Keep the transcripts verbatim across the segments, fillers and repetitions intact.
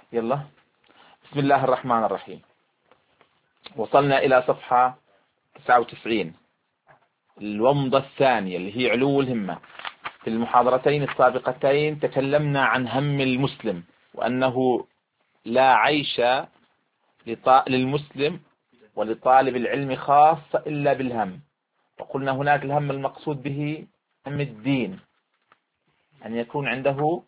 يلا. بسم الله الرحمن الرحيم. وصلنا إلى صفحة تسعة وتسعين، الومضة الثانية اللي هي علو الهمة. في المحاضرتين السابقتين تكلمنا عن هم المسلم، وأنه لا عيش للمسلم ولطالب العلم خاصة إلا بالهم. وقلنا هناك الهم المقصود به هم الدين، أن يكون عنده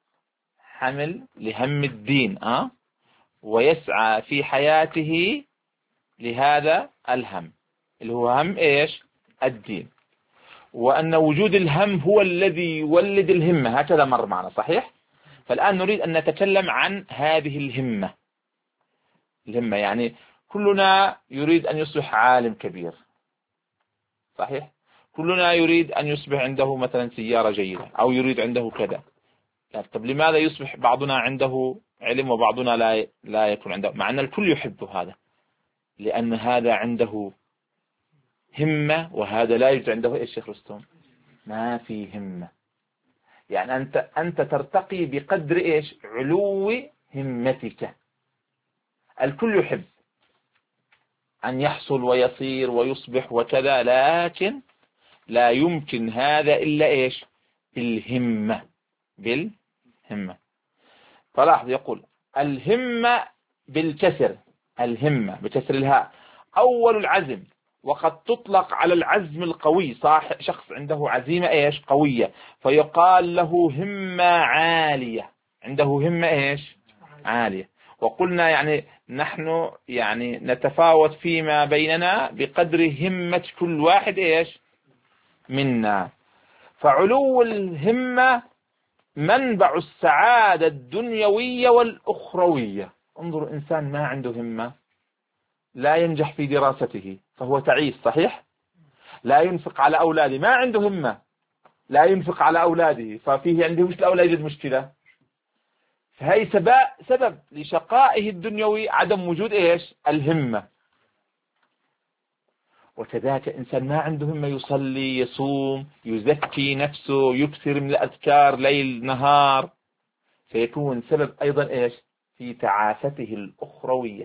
حمل لهم الدين أه؟ ويسعى في حياته لهذا الهم اللي هو هم إيش؟ الدين. وأن وجود الهم هو الذي يولد الهمة، هكذا مر معنا صحيح؟ فالآن نريد أن نتكلم عن هذه الهمة. الهمة يعني كلنا يريد أن يصبح عالم كبير صحيح؟ كلنا يريد أن يصبح عنده مثلا سيارة جيدة أو يريد عنده كذا. طب لماذا يصبح بعضنا عنده علم وبعضنا لا لا يكون عنده، مع أن الكل يحب هذا؟ لأن هذا عنده همة وهذا لا يوجد عنده. إيش شيخ رستم؟ ما في همة. يعني أنت أنت ترتقي بقدر إيش؟ علو همتك. الكل يحب أن يحصل ويصير ويصبح وكذا، لكن لا يمكن هذا إلا إيش؟ بالهمة. بالهمة. فلاحظ يقول الهمة بالكسر، الهمة بكسر الهاء أول العزم، وقد تطلق على العزم القوي، صح؟ شخص عنده عزيمة إيش؟ قوية، فيقال له همة عالية، عنده همة إيش؟ عالية. وقلنا يعني نحن يعني نتفاوت فيما بيننا بقدر همة كل واحد إيش؟ منا. فعلو الهمة منبع السعادة الدنيوية والأخروية. انظر، إنسان ما عنده همة لا ينجح في دراسته فهو تعيس صحيح؟ لا ينفق على أولاده، ما عنده همة لا ينفق على أولاده، ففيه عنده مشكلة أو لا يوجد مشكلة. فهي سبب لشقائه الدنيوي عدم وجود إيش؟ الهمة. وكذلك إنسان ما عنده همة يصلي يصوم يزكي نفسه يكثر من الأذكار ليل نهار، سيكون سبب أيضا إيش؟ في تعاسته الأخروية.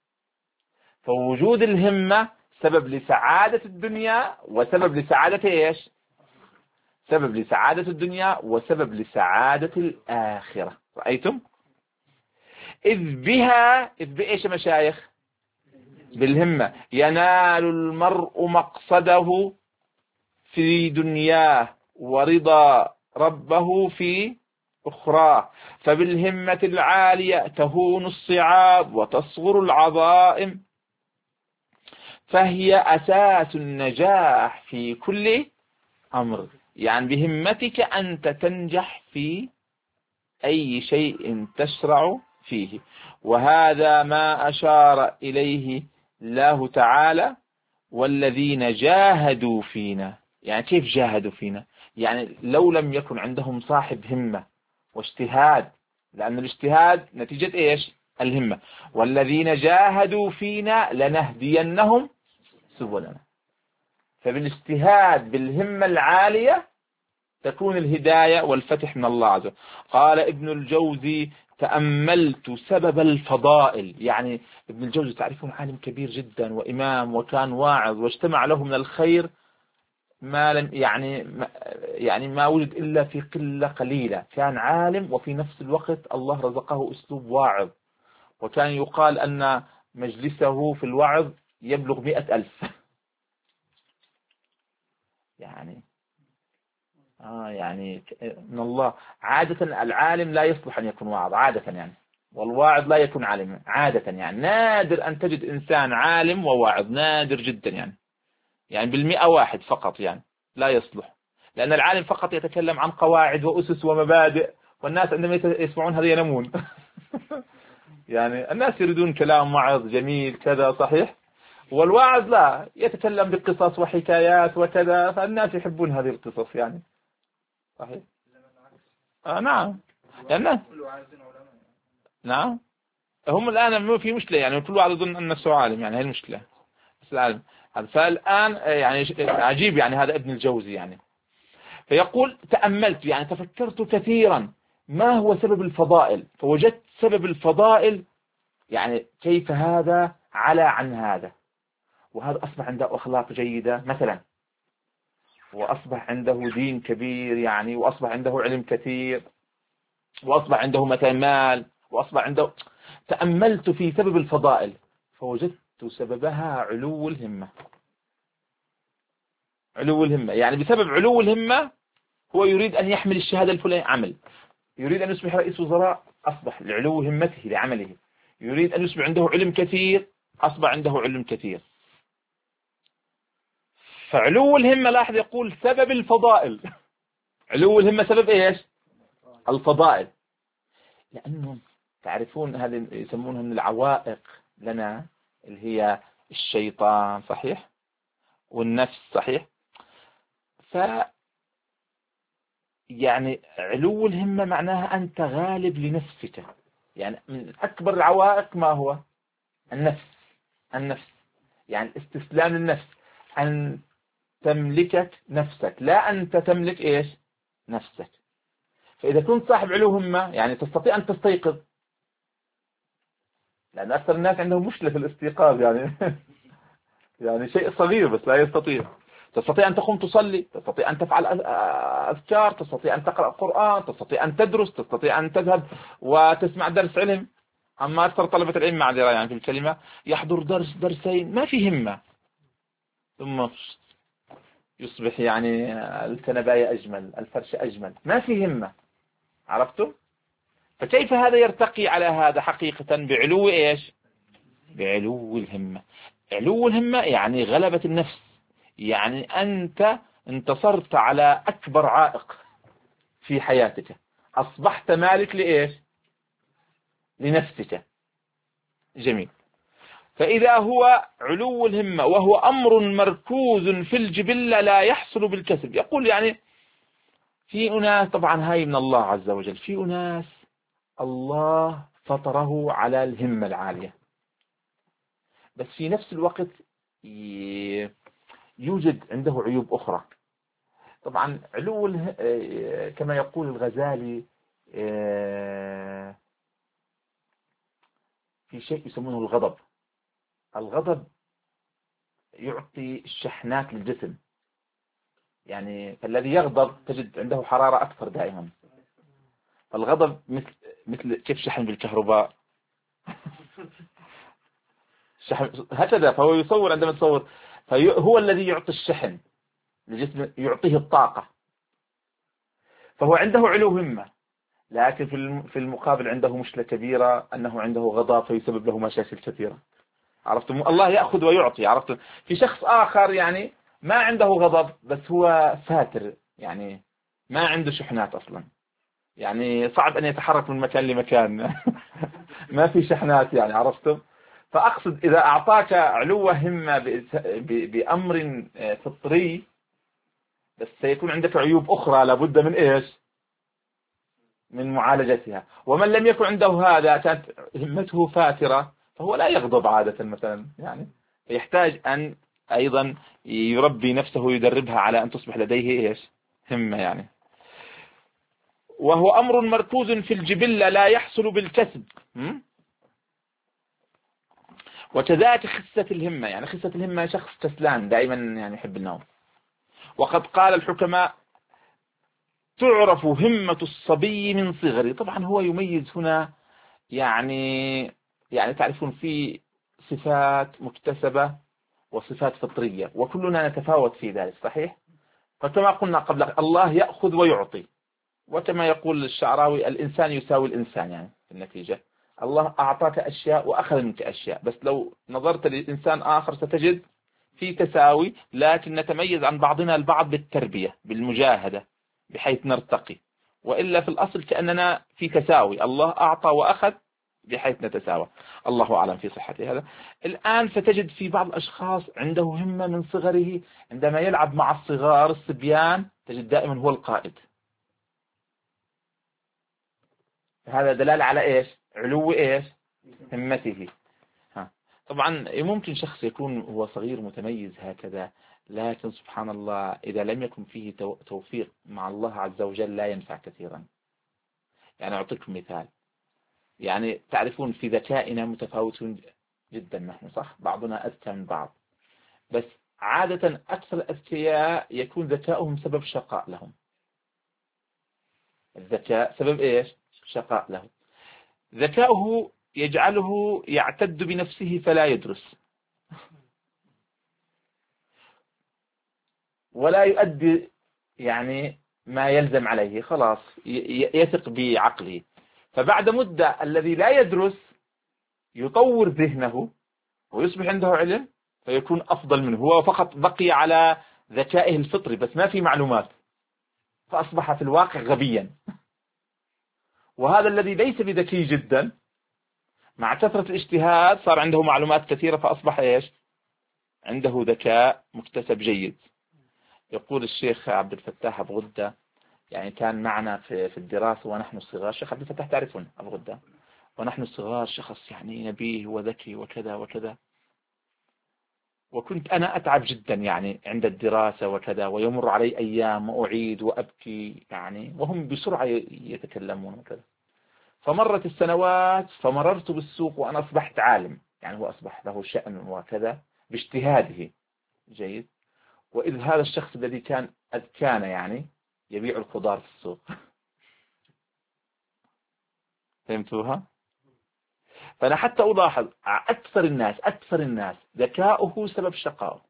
فوجود الهمة سبب لسعادة الدنيا وسبب لسعادة إيش؟ سبب لسعادة الدنيا وسبب لسعادة الآخرة. رأيتم؟ إذ بها، إذ بإيش يا مشايخ؟ بالهمة ينال المرء مقصده في دنياه ورضا ربه في أخرى. فبالهمة العالية تهون الصعاب وتصغر العظائم، فهي أساس النجاح في كل أمر. يعني بهمتك أنت تنجح في أي شيء تشرع فيه. وهذا ما أشار إليه الله تعالى والذين جاهدوا فينا. يعني كيف جاهدوا فينا؟ يعني لو لم يكن عندهم صاحب همة واجتهاد، لأن الاجتهاد نتيجة إيش؟ الهمة. والذين جاهدوا فينا لنهدينهم سبلنا. فبالاجتهاد بالهمة العالية تكون الهداية والفتح من الله عز وجل. قال ابن الجوزي تأملت سبب الفضائل. يعني ابن الجوزي تعرفون عالم كبير جدا وإمام، وكان واعظ واجتمع له من الخير ما لم يعني ما يعني ما وجد إلا في قلة قليلة. كان عالم وفي نفس الوقت الله رزقه أسلوب واعظ، وكان يقال أن مجلسه في الوعظ يبلغ مئة ألف. يعني آه يعني من الله. عادة العالم لا يصلح أن يكون واعظ عادة يعني، والواعظ لا يكون عالما عادة يعني. نادر أن تجد إنسان عالم وواعظ، نادر جدا يعني. يعني بالمئة واحد فقط يعني لا يصلح، لأن العالم فقط يتكلم عن قواعد وأسس ومبادئ، والناس عندما يسمعون هذا ينامون. يعني الناس يريدون كلام واعظ جميل كذا صحيح، والواعظ لا، يتكلم بقصص وحكايات وكذا، فالناس يحبون هذه القصص يعني صحيح. آه نعم لأن نعم هم الآن في مشكلة، يعني كل واحد يظن أن نفسه عالم، يعني هي المشكلة بس العالم. فالآن يعني عجيب يعني هذا ابن الجوزي يعني. فيقول تأملت يعني تفكرت كثيرا ما هو سبب الفضائل، فوجدت سبب الفضائل يعني كيف هذا على عن هذا، وهذا أصبح عنده أخلاق جيدة مثلا، وأصبح عنده دين كبير يعني، وأصبح عنده علم كثير، وأصبح عنده مثلا مال، وأصبح عنده. تأملت في سبب الفضائل فوجدت سببها علو الهمة. علو الهمة يعني بسبب علو الهمة هو يريد أن يحمل الشهادة الفلانية عمل، يريد أن يصبح رئيس وزراء أصبح لعلو همته لعمله، يريد أن يصبح عنده علم كثير أصبح عنده علم كثير. فعلو الهمة لاحظ يقول سبب الفضائل. علو الهمة سبب إيش؟ الفضائل. لأنهم تعرفون هذه يسمونها من العوائق لنا اللي هي الشيطان صحيح والنفس صحيح. ف يعني علو الهمة معناها أنت غالب لنفسك، يعني من أكبر العوائق ما هو؟ النفس. النفس يعني استسلام للنفس، أن تملكك نفسك لا أنت تملك إيش؟ نفسك. فإذا كنت صاحب علو همة يعني تستطيع أن تستيقظ، لأن أكثر الناس عندهم مشكلة في الاستيقاظ يعني يعني شيء صغير بس لا يستطيع. تستطيع أن تقوم تصلي، تستطيع أن تفعل أذكار، تستطيع أن تقرأ قرآن، تستطيع أن تدرس، تستطيع أن تذهب وتسمع درس علم. أما أكثر طلبة العلم معذرة يعني في الكلمة يحضر درس درسين ما في همة، ثم يصبح يعني الكنباية أجمل، الفرش أجمل، ما في همة. عرفتم؟ فكيف هذا يرتقي على هذا حقيقة؟ بعلو إيش؟ بعلو الهمة. علو الهمة يعني غلبة النفس، يعني أنت انتصرت على أكبر عائق في حياتك، أصبحت مالك لإيش؟ لنفسك. جميل. فإذا هو علو الهمة وهو أمر مركوز في الجبلة لا يحصل بالكسب. يقول يعني في أناس، طبعا هاي من الله عز وجل، في أناس الله فطره على الهمة العالية، بس في نفس الوقت يوجد عنده عيوب أخرى. طبعا علو كما يقول الغزالي في شيء يسمونه الغضب. الغضب يعطي الشحنات للجسم، يعني الذي يغضب تجد عنده حرارة أكثر دائما. الغضب مثل مثل كيف شحن بالكهرباء شحن هكذا. فهو يصور عندما تصور، فهو الذي يعطي الشحن للجسم، يعطيه الطاقة. فهو عنده علو همة، لكن في المقابل عنده مشكلة كبيرة أنه عنده غضب فيسبب له مشاكل كثيرة. عرفتم؟ الله يأخذ ويعطي. عرفتم؟ في شخص آخر يعني ما عنده غضب بس هو فاتر، يعني ما عنده شحنات أصلا، يعني صعب أن يتحرك من مكان لمكان ما في شحنات يعني. عرفتم؟ فأقصد إذا أعطاك علو همة بأمر فطري، بس سيكون عندك عيوب أخرى لابد من إيش؟ من معالجتها. ومن لم يكن عنده هذا، كانت همته فاترة، فهو لا يغضب عادة مثلا يعني، يحتاج أن أيضا يربي نفسه ويدربها على أن تصبح لديه إيش؟ همة يعني. وهو أمر مركوز في الجبلة لا يحصل بالكسب. وكذلك خسة الهمة، يعني خسة الهمة شخص كسلان دائما يعني يحب النوم. وقد قال الحكماء تعرف همة الصبي من صغره. طبعا هو يميز هنا يعني يعني تعرفون في صفات مكتسبة وصفات فطرية، وكلنا نتفاوت في ذلك صحيح. فكما قلنا قبل، الله يأخذ ويعطي، وكما يقول الشعراوي الإنسان يساوي الإنسان، يعني في النتيجة الله أعطاك أشياء وأخذ منك أشياء، بس لو نظرت لإنسان آخر ستجد في تساوي، لكن نتميز عن بعضنا البعض بالتربية بالمجاهدة بحيث نرتقي، وإلا في الأصل كأننا في تساوي، الله أعطى وأخذ بحيث نتساوى. الله أعلم في صحة هذا. الآن ستجد في بعض الأشخاص عنده همة من صغره، عندما يلعب مع الصغار الصبيان تجد دائما هو القائد. هذا دلالة على إيش؟ علو إيش؟ همته. ها. طبعا ممكن شخص يكون هو صغير متميز هكذا، لكن سبحان الله إذا لم يكن فيه توفيق مع الله عز وجل لا ينفع كثيرا. يعني أعطيكم مثال. يعني تعرفون في ذكائنا متفاوتون جدا نحن، صح؟ بعضنا أذكى من بعض، بس عادة أكثر الأذكياء يكون ذكاؤهم سبب شقاء لهم. الذكاء سبب إيش؟ شقاء له. ذكاؤه يجعله يعتد بنفسه فلا يدرس ولا يؤدي يعني ما يلزم عليه، خلاص يثق بعقله. فبعد مدة الذي لا يدرس يطور ذهنه ويصبح عنده علم فيكون أفضل منه، هو فقط بقي على ذكائه الفطري بس ما في معلومات، فأصبح في الواقع غبيا. وهذا الذي ليس بذكي جدا مع كثرة الاجتهاد صار عنده معلومات كثيرة فأصبح إيش؟ عنده ذكاء مكتسب جيد. يقول الشيخ عبد الفتاح أبو غدة، يعني كان معنا في في الدراسة ونحن صغار. الشيخ عبد الفتاح تعرفون أبو غدة؟ ونحن صغار شخص يعني نبيه وذكي وكذا وكذا، وكنت أنا أتعب جدا يعني عند الدراسة وكذا، ويمر علي أيام وأعيد وأبكي يعني، وهم بسرعة يتكلمون وكذا. فمرت السنوات فمررت بالسوق وأنا أصبحت عالم، يعني هو أصبح له شأن وكذا باجتهاده جيد. وإذ هذا الشخص الذي كان أذكانا يعني يبيع الخضار في السوق. فهمتوها؟ فأنا حتى ألاحظ أكثر الناس أكثر الناس ذكاؤه سبب شقائه.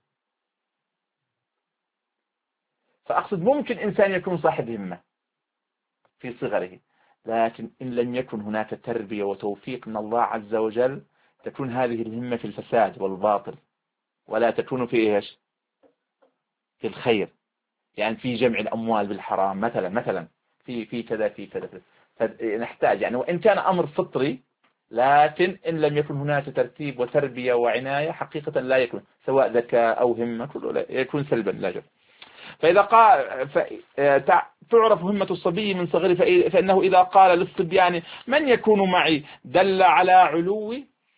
فأقصد ممكن إنسان يكون صاحب همة في صغره، لكن إن لم يكن هناك تربية وتوفيق من الله عز وجل تكون هذه الهمة في الفساد والباطل، ولا تكون في إيش؟ في الخير، يعني في جمع الأموال بالحرام مثلا مثلا في في كذا في كذا. فنحتاج يعني وإن كان أمر فطري، لكن إن لم يكن هناك ترتيب وتربية وعناية حقيقة لا يكون، سواء ذكاء أو همة كله لا يكون سلبا لا جد. فإذا قال تعرف همة الصبي من صغره، فإنه إذا قال للصبيان من يكون معي دل على علو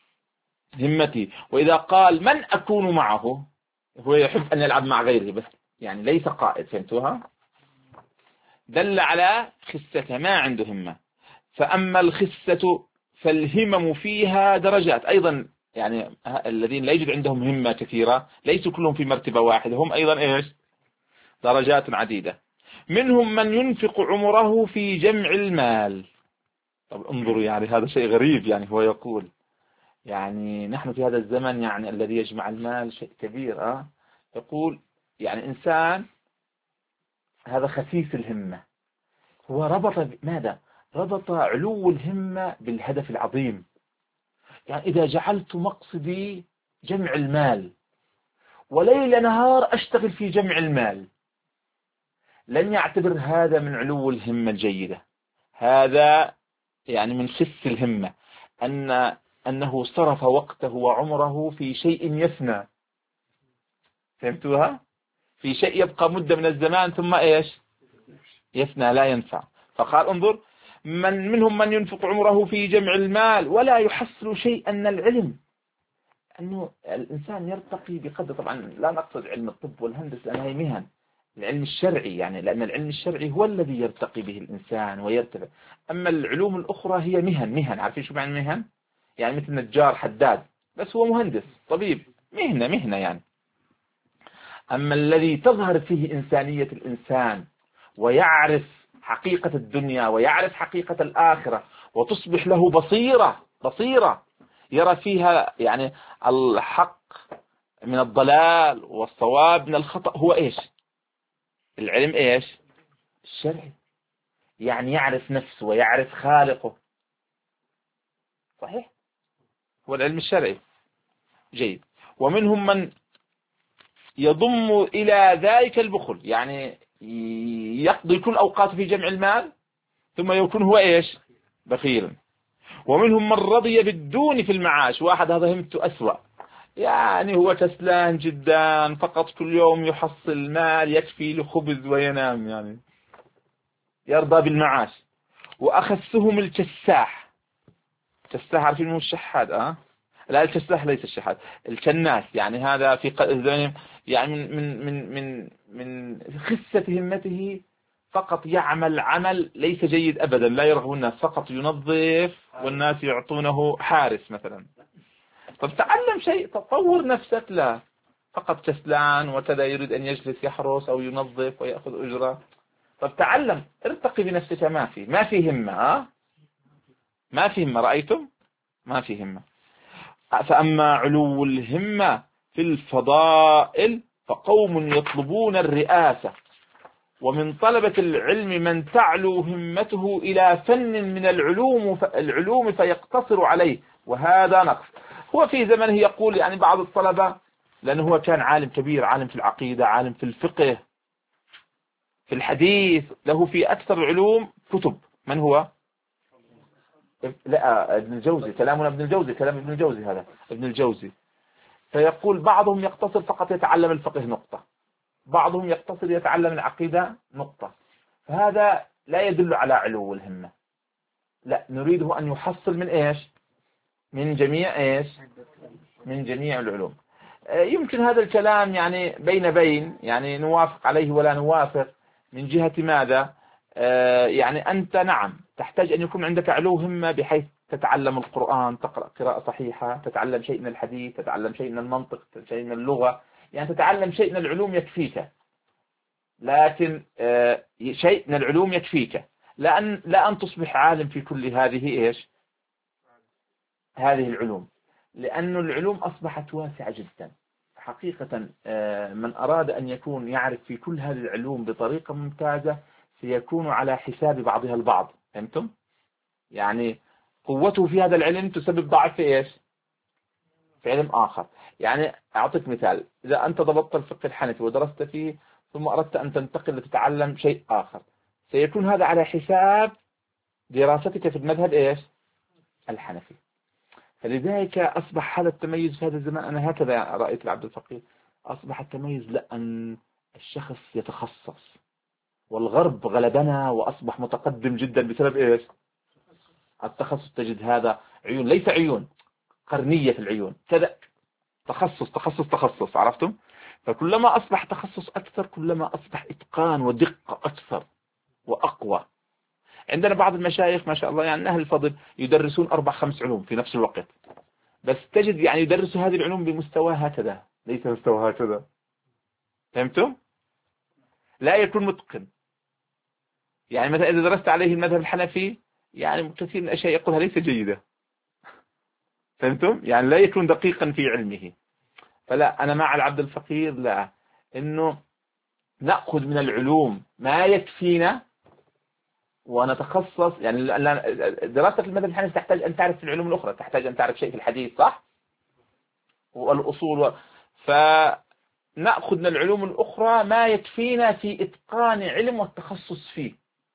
همتي، وإذا قال من أكون معه هو يحب أن يلعب مع غيره بس يعني ليس قائد. فهمتوها؟ دل على خسته ما عنده همة. فأما الخسة فالهمم فيها درجات أيضا، يعني الذين لا يوجد عندهم همة كثيرة ليسوا كلهم في مرتبة واحدة، هم أيضا إيش؟ درجات عديدة. منهم من ينفق عمره في جمع المال. طب انظروا يعني هذا شيء غريب، يعني هو يقول يعني نحن في هذا الزمن يعني الذي يجمع المال شيء كبير. أه؟ يقول يعني إنسان هذا خسيس الهمة، هو ربط ماذا؟ ربط علو الهمة بالهدف العظيم. يعني إذا جعلت مقصدي جمع المال وليل نهار أشتغل في جمع المال، لن يعتبر هذا من علو الهمة الجيدة، هذا يعني من خس الهمة، أن أنه صرف وقته وعمره في شيء يفنى. فهمتوها؟ في شيء يبقى مدة من الزمان ثم إيش؟ يفنى لا ينفع. فقال انظر من منهم من ينفق عمره في جمع المال ولا يحصل شيئا من العلم. أنه الإنسان يرتقي بقدر، طبعا لا نقصد علم الطب والهندسة لأنها مهن، العلم الشرعي يعني، لأن العلم الشرعي هو الذي يرتقي به الإنسان ويرتفع. أما العلوم الأخرى هي مهن. مهن عارفين شو معنى مهن؟ يعني مثل نجار حداد بس هو مهندس طبيب، مهنة مهنة يعني. أما الذي تظهر فيه إنسانية الإنسان ويعرف حقيقة الدنيا ويعرف حقيقة الآخرة وتصبح له بصيرة بصيرة يرى فيها يعني الحق من الضلال والصواب من الخطأ، هو إيش؟ العلم إيش؟ الشرعي، يعني يعرف نفسه ويعرف خالقه. صحيح؟ هو العلم الشرعي جيد. ومنهم من يضم إلى ذلك البخل، يعني يقضي كل أوقاته في جمع المال ثم يكون هو إيش؟ بخيلا. ومنهم من رضي بالدون في المعاش، واحد هذا همته أسوأ، يعني هو كسلان جدا، فقط كل يوم يحصل مال يكفي لخبز وينام، يعني يرضى بالمعاش. وأخسهم الكساح. الكساح عارفين مو الشحات؟ أه لا الكساح ليس الشحات، الكناس، يعني هذا في يعني من من من من من خسة همته فقط يعمل عمل ليس جيد أبدا، لا يرغب الناس، فقط ينظف والناس يعطونه حارس مثلا. طب تعلم شيء، تطور نفسك، لا فقط كسلان وكذا، يريد أن يجلس يحرس أو ينظف ويأخذ أجرة. طب تعلم، ارتقي بنفسك، ما في ما في همة، ها ما في همة، رأيتم ما في همة. فأما علو الهمة في الفضائل فقوم يطلبون الرئاسة، ومن طلبة العلم من تعلو همته إلى فن من العلوم العلوم فيقتصر عليه، وهذا نقص. هو في زمنه يقول يعني بعض الطلبة، لأنه هو كان عالم كبير، عالم في العقيدة، عالم في الفقه، في الحديث، له في أكثر العلوم كتب. من هو؟ لا ابن الجوزي، كلامنا ابن الجوزي، كلام ابن الجوزي، هذا ابن الجوزي. فيقول بعضهم يقتصر فقط يتعلم الفقه نقطة، بعضهم يقتصر يتعلم العقيدة نقطة. فهذا لا يدل على علو الهمة. لا، نريده أن يحصل من إيش؟ من جميع إيش؟ من جميع العلوم. يمكن هذا الكلام يعني بين بين، يعني نوافق عليه ولا نوافق. من جهة ماذا؟ يعني أنت نعم تحتاج أن يكون عندك علو همة، بحيث تتعلم القرآن، تقرأ قراءة صحيحة، تتعلم شيء من الحديث، تتعلم شيء من المنطق، شيء من اللغة، يعني تتعلم شيء من العلوم يكفيك. لكن شيء من العلوم يكفيك، لا أن لا أن تصبح عالم في كل هذه إيش؟ هذه العلوم، لأن العلوم أصبحت واسعة جدا. حقيقة من أراد أن يكون يعرف في كل هذه العلوم بطريقة ممتازة سيكون على حساب بعضها البعض. فهمتم؟ يعني قوته في هذا العلم تسبب ضعف في إيش؟ في علم آخر. يعني أعطيك مثال، إذا أنت ضبطت الفقه الحنفي ودرست فيه ثم أردت أن تنتقل لتتعلم شيء آخر، سيكون هذا على حساب دراستك في المذهب إيش؟ الحنفي. فلذلك أصبح هذا التميز في هذا الزمان. أنا هكذا رأيت العبد الفقيه، أصبح التميز لأن الشخص يتخصص، والغرب غلبنا وأصبح متقدم جدا بسبب إيش؟ التخصص. تجد هذا عيون، ليس عيون قرنية في العيون كذا، تخصص تخصص تخصص، عرفتم؟ فكلما أصبح تخصص أكثر كلما أصبح إتقان ودقة أكثر وأقوى. عندنا بعض المشايخ ما شاء الله يعني أهل الفضل يدرسون أربع خمس علوم في نفس الوقت، بس تجد يعني يدرسوا هذه العلوم بمستوى هكذا، ليس مستوى هكذا. فهمتم؟ لا يكون متقن. يعني مثلا إذا درست عليه المذهب الحنفي يعني كثير من الأشياء يقولها ليس جيدة. فهمتم؟ يعني لا يكون دقيقا في علمه. فلا، أنا مع العبد الفقير، لا، إنه نأخذ من العلوم ما يكفينا ونتخصص. يعني دراسة المذهب الحنفي تحتاج أن تعرف في العلوم الأخرى، تحتاج أن تعرف شيء في الحديث، صح؟ والأصول و... فنأخذ من العلوم الأخرى ما يكفينا في إتقان علم والتخصص فيه.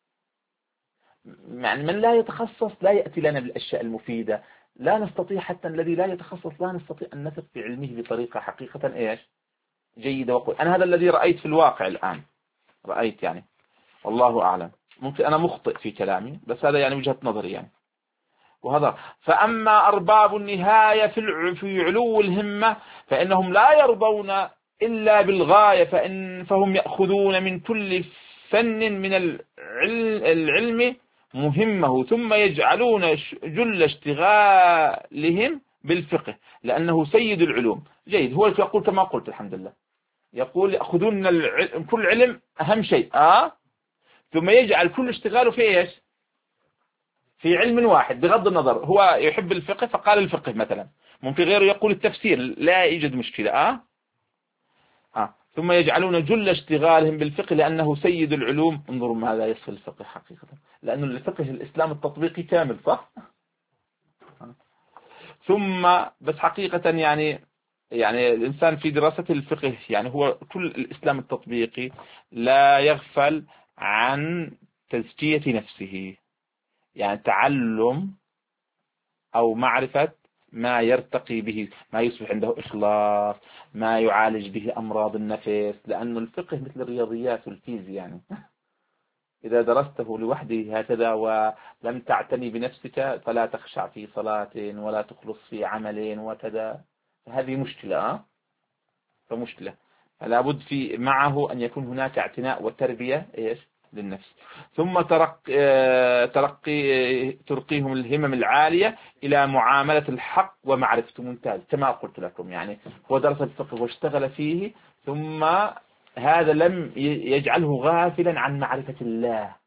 يعني من لا يتخصص لا يأتي لنا بالأشياء المفيدة، لا نستطيع، حتى الذي لا يتخصص لا نستطيع أن نثق في علمه بطريقة حقيقة إيش؟ جيدة وقوية. أنا هذا الذي رأيت في الواقع الآن، رأيت يعني، والله أعلم، ممكن أنا مخطئ في كلامي، بس هذا يعني وجهة نظري يعني. وهذا فأما أرباب النهاية في في علو الهمة فإنهم لا يرضون إلا بالغاية، فإن فهم يأخذون من كل فن من العلم مهمه، ثم يجعلون جل اشتغالهم بالفقه لأنه سيد العلوم. جيد، هو يقول كما قلت، الحمد لله، يقول يأخذون من كل علم أهم شيء آه ثم يجعل كل اشتغاله في إيش؟ في علم واحد، بغض النظر هو يحب الفقه فقال الفقه مثلا، ممكن غيره يقول التفسير، لا يوجد مشكلة آه آه ثم يجعلون جل اشتغالهم بالفقه لأنه سيد العلوم. انظروا ماذا يصل الفقه حقيقة، لأن الفقه الإسلام التطبيقي كامل، صح؟ آه. ثم بس حقيقة يعني يعني الإنسان في دراسة الفقه يعني هو كل الإسلام التطبيقي لا يغفل عن تزكية نفسه، يعني تعلم أو معرفة ما يرتقي به، ما يصبح عنده إخلاص، ما يعالج به أمراض النفس. لأن الفقه مثل الرياضيات والفيزياء يعني إذا درسته لوحده هكذا ولم تعتني بنفسك فلا تخشع في صلاة ولا تخلص في عمل وكذا، هذه مشكلة أه؟ فمشكلة. فلا بد في معه أن يكون هناك اعتناء وتربية إيش للنفس. ثم ترقي, ترقي ترقيهم الهمم العالية إلى معاملة الحق ومعرفته. ممتاز كما قلت لكم، يعني هو درس الفقه واشتغل فيه، ثم هذا لم يجعله غافلا عن معرفة الله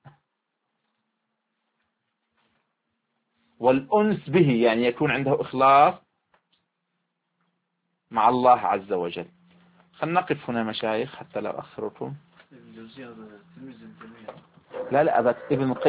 والأنس به، يعني يكون عنده إخلاص مع الله عز وجل. خلنا نقف هنا مشايخ حتى لا أخركم. لا لا ابن